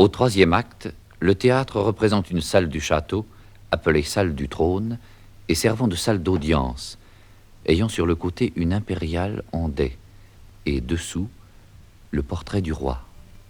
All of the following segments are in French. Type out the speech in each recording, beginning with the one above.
Au troisième acte, le théâtre représente une salle du château, appelée salle du trône, et servant de salle d'audience, ayant sur le côté une impériale en dais, et dessous, le portrait du roi.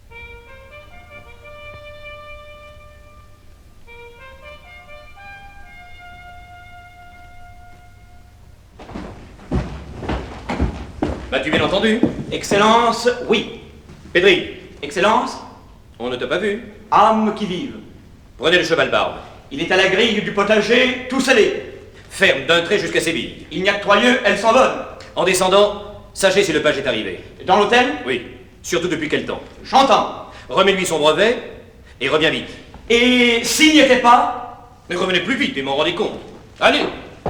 M'as-tu bien entendu? Excellence, oui. Pédri, Excellence, on ne t'a pas vu? âme qui vive. Prenez le cheval barbe. Il est à la grille du potager, tout scellé. Ferme d'un trait jusqu'à Séville. Il n'y a que 3 lieues, elle s'envole. En descendant, sachez si le page est arrivé. Dans l'hôtel? Oui. Surtout depuis quel temps? J'entends. Remets-lui son brevet et reviens vite. Et s'il n'y était pas? Mais revenez plus vite et m'en rendez compte. Allez!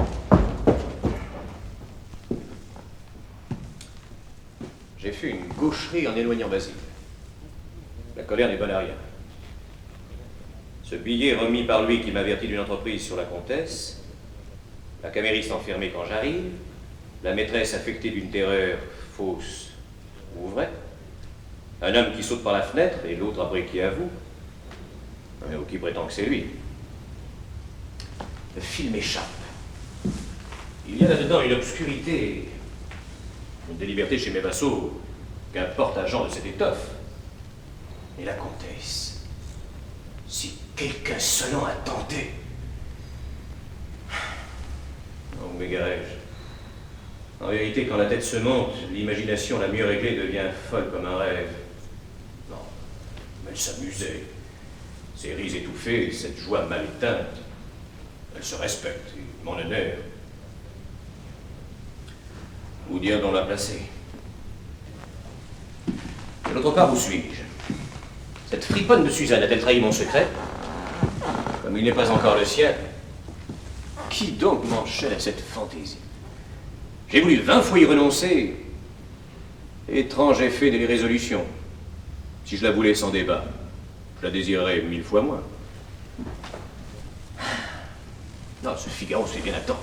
J'ai fait une gaucherie en éloignant Basile. La colère n'est bonne à rien. Ce billet remis par lui qui m'avertit d'une entreprise sur la comtesse, la camériste enfermée quand j'arrive, la maîtresse affectée d'une terreur fausse ou vraie, un homme qui saute par la fenêtre et l'autre après qui avoue, ou qui prétend que c'est lui. Le film échappe. Il y a là-dedans une obscurité, une déliberté chez mes vassaux, qu'importe agent de cette étoffe. Et la comtesse, si quelqu'un seulement a tenté. Non, m'égarais-je. En vérité, quand la tête se monte, l'imagination la mieux réglée devient folle comme un rêve. Non, mais elle s'amusait. Ses rires étouffés, cette joie mal éteinte. Elle se respecte, et mon honneur. Où dire d'on l'a placé? De l'autre part, où suis-je? Cette friponne de Suzanne a-t-elle trahi mon secret? Comme il n'est pas encore le sien, qui donc m'enchaîne à cette fantaisie? J'ai voulu 20 fois y renoncer. Étrange effet de l'irrésolution. Si je la voulais sans débat, je la désirerais 1000 fois moins. Non, ce Figaro, c'est bien à temps.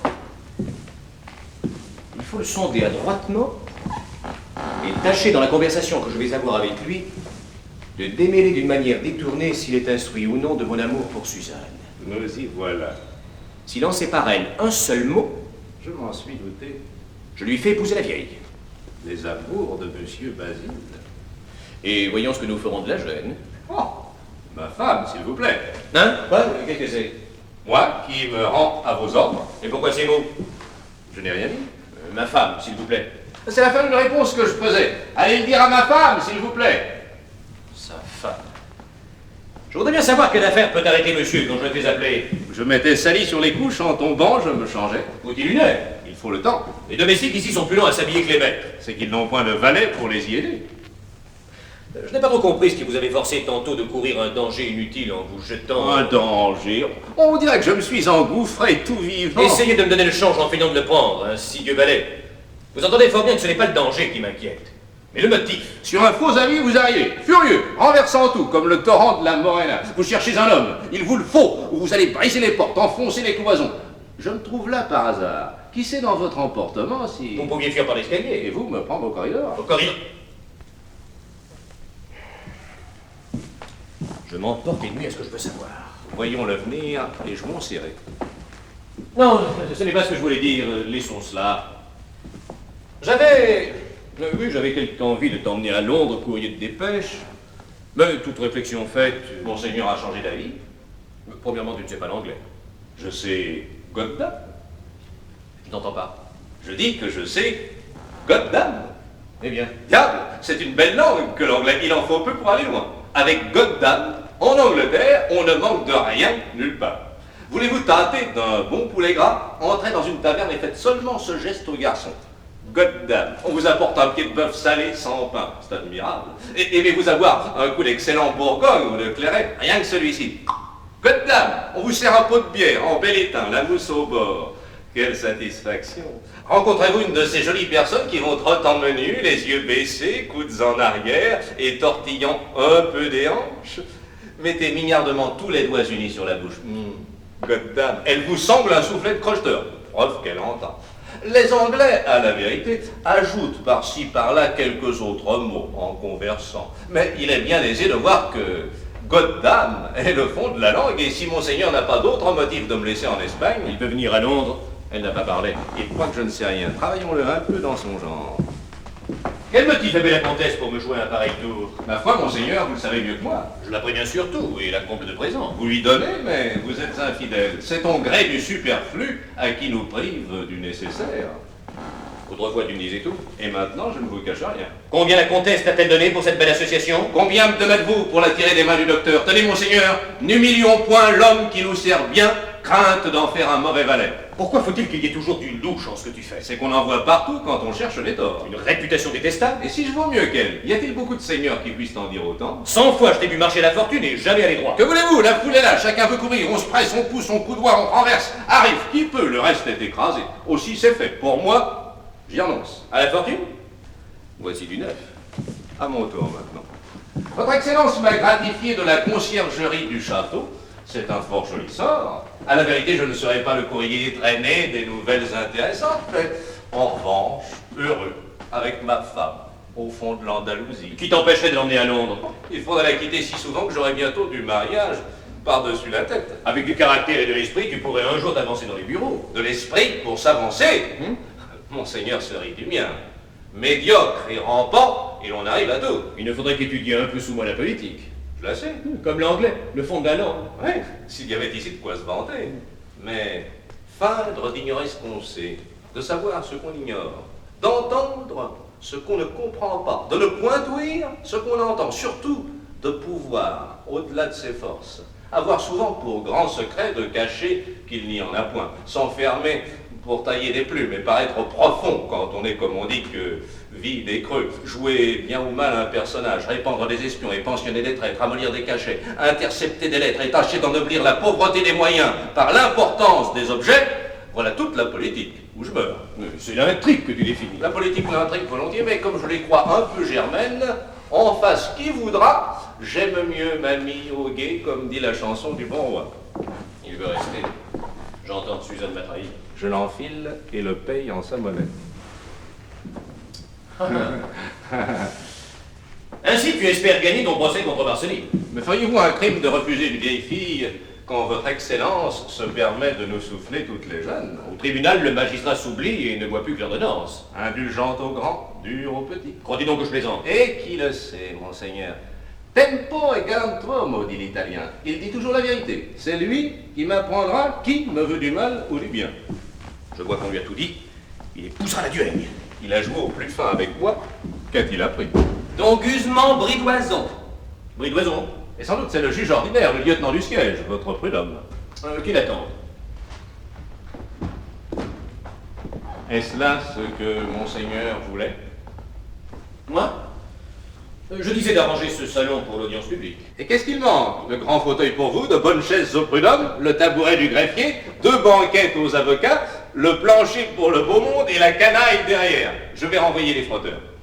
Il faut le sonder adroitement et tâcher dans la conversation que je vais avoir avec lui de démêler d'une manière détournée s'il est instruit ou non de mon amour pour Suzanne. Nous y voilà. S'il en sépare elle un seul mot, Je m'en suis douté. je lui fais épouser la vieille. Les amours de Monsieur Basile. Et voyons ce que nous ferons de la jeune. Oh, ma femme, s'il vous plaît. Hein? Quoi? Qu'est-ce que c'est? Moi qui me rends à vos ordres. Et pourquoi ces mots? Je n'ai rien dit. Ma femme, s'il vous plaît. C'est la fin d'une réponse que je faisais. Allez le dire à ma femme, s'il vous plaît. Sa femme. Je voudrais bien savoir quelle affaire peut arrêter monsieur quand je le fais appeler. Je m'étais sali sur les couches, en tombant, je me changeais. Faut-il une heure? Il faut le temps. Les domestiques ici sont plus lents à s'habiller que les maîtres. C'est qu'ils n'ont point de valet pour les y aider. Je n'ai pas trop compris ce qui vous avait forcé tantôt de courir un danger inutile en vous jetant... Un danger. On dirait que je me suis engouffré tout vivant. Essayez de me donner le change en feignant de le prendre, hein, si Dieu valait. Vous entendez fort bien que ce n'est pas le danger qui m'inquiète, mais le motif. Sur un faux avis, vous arrivez, furieux, renversant tout, comme le torrent de la Morena. Vous cherchez un homme, il vous le faut, ou vous allez briser les portes, enfoncer les cloisons. Je me trouve là par hasard. Qui sait dans votre emportement si... Vous pouviez fuir par l'escalier. Et vous me prendre au corridor. Au corridor. Je m'emporte et nuit à ce que je veux savoir. Voyons l'avenir et je m'en serrai. Non, ce n'est pas ce que je voulais dire, laissons cela. J'avais quelque envie de t'emmener à Londres, courrier de dépêche. Mais toute réflexion faite, Monseigneur a changé d'avis. Premièrement, tu ne sais pas l'anglais. Je sais Goddam. Je n'entends pas. Je dis que je sais Goddam. Eh bien. Diable, c'est une belle langue que l'anglais. Il en faut peu pour aller loin. Avec Goddam, en Angleterre, on ne manque de rien nulle part. Voulez-vous tâter d'un bon poulet gras? Entrez dans une taverne et faites seulement ce geste au garçon. Goddam, on vous apporte un pied de bœuf salé sans pain, c'est admirable. Et aimez-vous avoir un coup d'excellent Bourgogne ou de Claret? Rien que celui-ci. Goddam, on vous sert un pot de bière en bel étain, la mousse au bord. Quelle satisfaction. Rencontrez-vous une de ces jolies personnes qui vont trottant menu, les yeux baissés, coudes en arrière et tortillant un peu des hanches. Mettez mignardement tous les doigts unis sur la bouche. Goddam, elle vous semble un soufflet de crocheteur, preuve qu'elle entend. Les Anglais, à la vérité, ajoutent par-ci par-là quelques autres mots en conversant. Mais il est bien aisé de voir que Goddam est le fond de la langue, et si monseigneur n'a pas d'autre motif de me laisser en Espagne, Il peut venir à Londres, elle n'a pas parlé. il croit que je ne sais rien. Travaillons-le un peu dans son genre. Quel motif avait la comtesse pour me jouer un pareil tour? Ma foi, monseigneur, vous le savez mieux que moi. Je la préviens surtout, et la comble de présent. Vous lui donnez, mais vous êtes infidèle. C'est ton gré du superflu à qui nous prive du nécessaire. Autrefois, tu me disais tout. Et maintenant, je ne vous cache rien. Combien la comtesse t'a-t-elle donné pour cette belle association? Combien me donnez-vous pour la tirer des mains du docteur? Tenez, monseigneur, n'humilions point l'homme qui nous sert bien, crainte d'en faire un mauvais valet. Pourquoi faut-il qu'il y ait toujours du louche en ce que tu fais? C'est qu'on en voit partout quand on cherche les torts. Une réputation détestable? Et si je vaux mieux qu'elle, y a-t-il beaucoup de seigneurs qui puissent en dire autant? 100 fois je t'ai vu marcher la fortune et jamais aller droit. Que voulez-vous? La foule est là, chacun veut courir, on se presse, on pousse, on coudoie, on renverse. Arrive qui peut, le reste est écrasé. Aussi c'est fait. Pour moi, j'y renonce. À la fortune? Voici du neuf. À mon tour maintenant. Votre Excellence m'a gratifié de la conciergerie du château. C'est un fort joli sort. À la vérité, je ne serai pas le courrier traîné des nouvelles intéressantes, mais en revanche, heureux avec ma femme au fond de l'Andalousie. Qui t'empêcherait de l'emmener à Londres? Il faudrait la quitter si souvent que j'aurai bientôt du mariage par-dessus la tête. Avec du caractère et de l'esprit, tu pourrais un jour t'avancer dans les bureaux. De l'esprit pour s'avancer. Monseigneur serait du mien. Médiocre et rampant, et l'on arrive à tout. Il ne faudrait qu'étudier un peu sous moi la politique. Je la sais. Comme l'anglais, le fond de la langue. Oui, s'il y avait ici de quoi se vanter. Mais feindre d'ignorer ce qu'on sait, de savoir ce qu'on ignore, d'entendre ce qu'on ne comprend pas, de ne point ouïr ce qu'on entend, surtout de pouvoir, au-delà de ses forces, avoir souvent pour grand secret de cacher qu'il n'y en a point, s'enfermer pour tailler des plumes et paraître profond quand on est, comme on dit, que vide et creux, jouer bien ou mal un personnage, répandre des espions et pensionner des traîtres, ramollir des cachets, intercepter des lettres et tâcher d'ennoblir la pauvreté des moyens par l'importance des objets, voilà toute la politique, où je meurs. C'est l'intrigue que tu définis. La politique ou l'intrigue volontiers, mais comme je les crois un peu germaines, en face qui voudra, j'aime mieux mamie au guet, comme dit la chanson du bon roi. Il veut rester. J'entends que Suzanne m'a trahi. Je l'enfile et le paye en sa monnaie. Ainsi, tu espères gagner ton procès contre Marceline. Mais feriez-vous un crime de refuser une vieille fille quand votre Excellence se permet de nous souffler toutes les jeunes? Au tribunal, le magistrat s'oublie et ne voit plus que l'ordonnance. Indulgente aux grands, dure aux petits. Crois-tu donc que je plaisante? Et qui le sait, monseigneur? Tempo e galantuomo, dit l'italien. Il dit toujours la vérité. C'est lui qui m'apprendra qui me veut du mal ou du bien. Je vois qu'on lui a tout dit. Il épousera la duègne. Il a joué au plus fin avec moi. Qu'a-t-il appris? Donc Guzman Bridoison. Bridoison. Et sans doute c'est le juge ordinaire, le lieutenant du siège, votre prud'homme. Qu'il attende. Est-ce là ce que monseigneur voulait? Moi? Je disais d'arranger ce salon pour l'audience publique. Et qu'est-ce qu'il manque? Le grand fauteuil pour vous, de bonnes chaises au prud'homme, le tabouret du greffier, 2 banquettes aux avocats, le plancher pour le beau monde et la canaille derrière. Je vais renvoyer les frotteurs.